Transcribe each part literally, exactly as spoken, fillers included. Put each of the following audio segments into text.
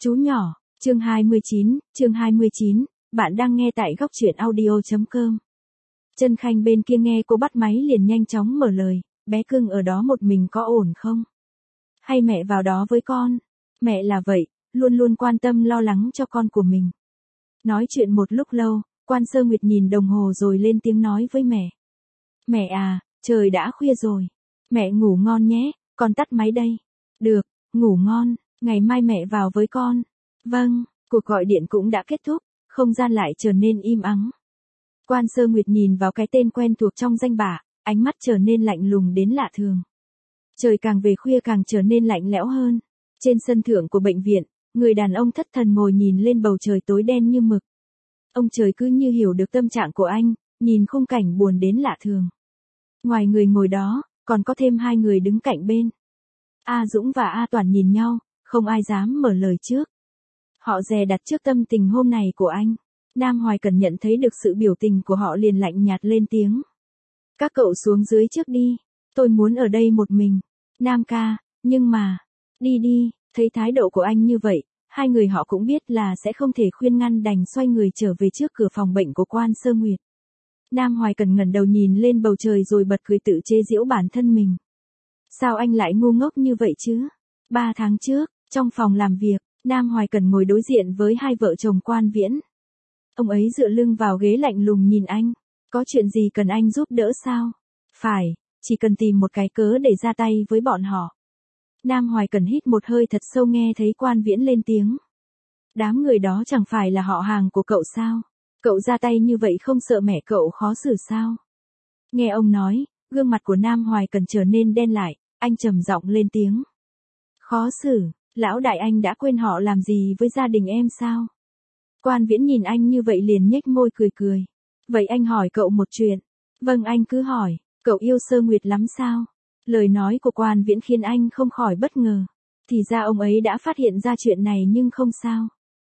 Chú nhỏ, chương hai mươi chín, chương hai mươi chín, bạn đang nghe tại góc truyện audio.com. Trân Khanh bên kia nghe cô bắt máy liền nhanh chóng mở lời, bé cưng ở đó một mình có ổn không? Hay mẹ vào đó với con? Mẹ là vậy, luôn luôn quan tâm lo lắng cho con của mình. Nói chuyện một lúc lâu, Quan Sơ Nguyệt nhìn đồng hồ rồi lên tiếng nói với mẹ. Mẹ à, trời đã khuya rồi. Mẹ ngủ ngon nhé, con tắt máy đây. Được, ngủ ngon, ngày mai mẹ vào với con. Vâng, cuộc gọi điện cũng đã kết thúc, không gian lại trở nên im ắng. Quan Sơ Nguyệt nhìn vào cái tên quen thuộc trong danh bạ, ánh mắt trở nên lạnh lùng đến lạ thường. Trời càng về khuya càng trở nên lạnh lẽo hơn. Trên sân thượng của bệnh viện, người đàn ông thất thần ngồi nhìn lên bầu trời tối đen như mực. Ông trời cứ như hiểu được tâm trạng của anh, nhìn khung cảnh buồn đến lạ thường. Ngoài người ngồi đó, còn có thêm hai người đứng cạnh bên. A Dũng và A Toản nhìn nhau, không ai dám mở lời trước. Họ dè đặt trước tâm tình hôm này của anh. Nam Hoài Cần nhận thấy được sự biểu tình của họ liền lạnh nhạt lên tiếng. Các cậu xuống dưới trước đi, tôi muốn ở đây một mình. Nam ca, nhưng mà, đi đi, thấy thái độ của anh như vậy, hai người họ cũng biết là sẽ không thể khuyên ngăn đành xoay người trở về trước cửa phòng bệnh của Quan Sơ Nguyệt. Nam Hoài Cần ngẩng đầu nhìn lên bầu trời rồi bật cười tự chế giễu bản thân mình. Sao anh lại ngu ngốc như vậy chứ? Ba tháng trước, trong phòng làm việc, Nam Hoài Cần ngồi đối diện với hai vợ chồng Quan Viễn. Ông ấy dựa lưng vào ghế lạnh lùng nhìn anh. Có chuyện gì cần anh giúp đỡ sao? Phải, chỉ cần tìm một cái cớ để ra tay với bọn họ. Nam Hoài Cần hít một hơi thật sâu nghe thấy Quan Viễn lên tiếng. Đám người đó chẳng phải là họ hàng của cậu sao? Cậu ra tay như vậy không sợ mẹ cậu khó xử sao? Nghe ông nói, gương mặt của Nam Hoài Cần trở nên đen lại, anh trầm giọng lên tiếng. Khó xử, lão đại anh đã quên họ làm gì với gia đình em sao? Quan Viễn nhìn anh như vậy liền nhếch môi cười cười. Vậy anh hỏi cậu một chuyện. Vâng anh cứ hỏi, cậu yêu Sơ Nguyệt lắm sao? Lời nói của Quan Viễn khiến anh không khỏi bất ngờ. Thì ra ông ấy đã phát hiện ra chuyện này nhưng không sao.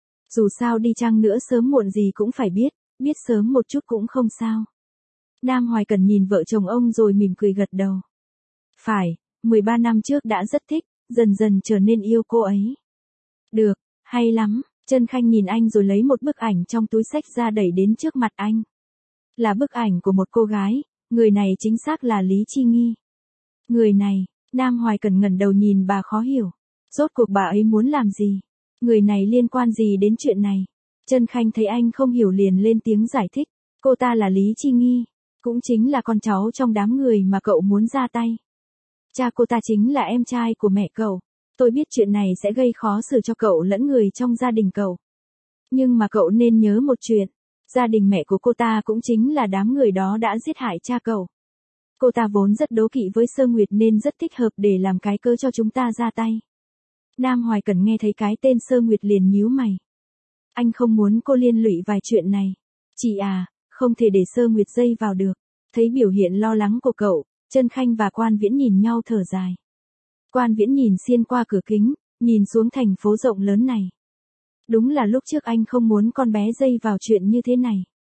Dù sao đi chăng nữa sớm muộn gì cũng phải biết, biết sớm một chút cũng không sao. Nam Hoài Cần nhìn vợ chồng ông rồi mỉm cười gật đầu. Phải, mười ba năm trước đã rất thích, dần dần trở nên yêu cô ấy. Được, hay lắm. Trân Khanh nhìn anh rồi lấy một bức ảnh trong túi xách ra đẩy đến trước mặt anh. Là bức ảnh của một cô gái, người này chính xác là Lý Chi Nghi. Người này, Nam Hoài Cần ngẩng đầu nhìn bà khó hiểu. Rốt cuộc bà ấy muốn làm gì? Người này liên quan gì đến chuyện này? Trân Khanh thấy anh không hiểu liền lên tiếng giải thích. Cô ta là Lý Chi Nghi, cũng chính là con cháu trong đám người mà cậu muốn ra tay. Cha cô ta chính là em trai của mẹ cậu. Tôi biết chuyện này sẽ gây khó xử cho cậu lẫn người trong gia đình cậu. Nhưng mà cậu nên nhớ một chuyện. Gia đình mẹ của cô ta cũng chính là đám người đó đã giết hại cha cậu. Cô ta vốn rất đố kỵ với Sơ Nguyệt nên rất thích hợp để làm cái cớ cho chúng ta ra tay. Nam Hoài Cần nghe thấy cái tên Sơ Nguyệt liền nhíu mày. Anh không muốn cô liên lụy vài chuyện này. Chị à, không thể để Sơ Nguyệt dây vào được. Thấy biểu hiện lo lắng của cậu, Trân Khanh và Quan Viễn nhìn nhau thở dài. Quan Viễn nhìn xuyên qua cửa kính, nhìn xuống thành phố rộng lớn này. Đúng là lúc trước anh không muốn con bé dây vào chuyện như thế này.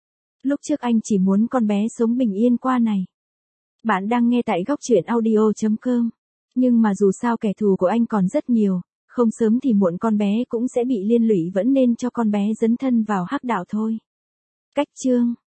Lúc trước anh chỉ muốn con bé sống bình yên qua này. Bạn đang nghe tại góc truyện audio.com. Nhưng mà dù sao kẻ thù của anh còn rất nhiều, không sớm thì muộn con bé cũng sẽ bị liên lụy vẫn nên cho con bé dấn thân vào hắc đạo thôi. Cách chương